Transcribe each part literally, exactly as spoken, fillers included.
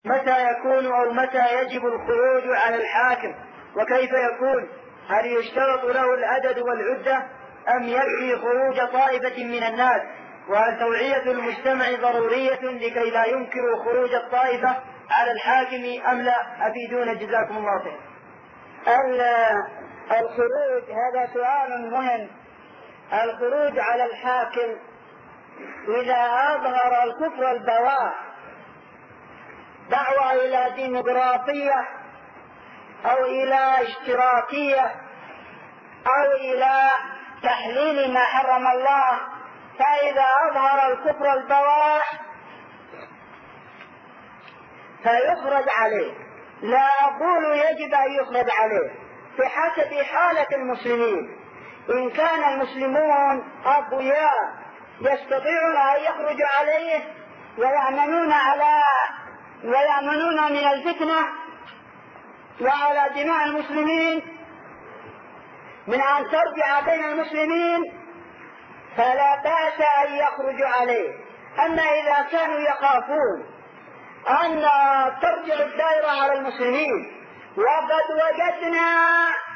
متى يكون أو متى يجب الخروج على الحاكم وكيف يكون؟ هل يشترط له العدد والعدة أم يكفي خروج طائفة من الناس؟ وهل توعية المجتمع ضرورية لكي لا ينكروا خروج الطائفة على الحاكم أم لا؟ أفيدونا جزاكم الله خير. الخروج هذا سؤال مهم. الخروج على الحاكم إذا أظهر الكفر البواح، دعوة إلى ديمقراطية أو إلى اشتراكية أو إلى تحليل ما حرم الله، فإذا أظهر الكفر البواح فيخرج عليه. لا أقول يجب أن يخرج عليه، بحسب حالة المسلمين. إن كان المسلمون أقوياء يستطيعون أن يخرجوا عليه ويأمنون على ويأمنون من الفتنة وعلى دماء المسلمين من أن ترجع بين المسلمين، فلا بأس أن يخرجوا عليه. أما إذا كانوا يخافون أن ترجع الدائرة على المسلمين، وقد وجدنا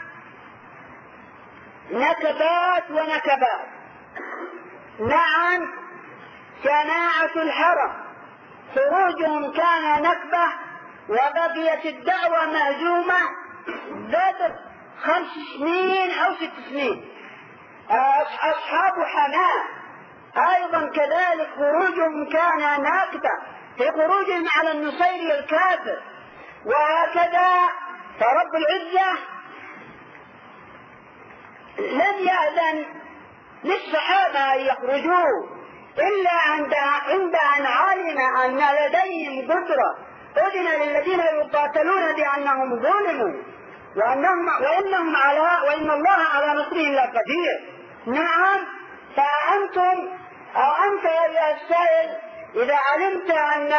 نكبات ونكبات. نعم، جماعة الحرم خروجهم كان نكبة وبقيت الدعوة مهزومة بدر خمس سنين أو ست سنين. أصحاب حماه أيضا كذلك خروجهم كان نكبة في خروجهم على النصيري الكافر، وهكذا. فرب العزة لم يأذن للصحابة أن يخرجوا إلا عند عند أن علم أن لديهم قدرة. أذن للذين يقاتلون بأنهم ظلموا وأنهم وإنهم على وإن الله على نصرهم لقدير. نعم، فأنتم أو أنت يا السائل إذا علمت أن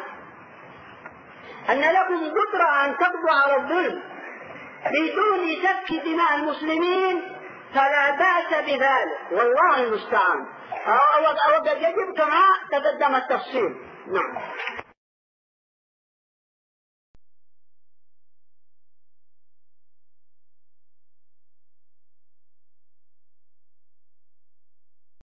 أن لكم قدرة أن تقضوا على الظلم بدون سفك دماء المسلمين فلا بأس بذلك، والله المستعان. أو قد يجب كما تقدم التفصيل. نعم.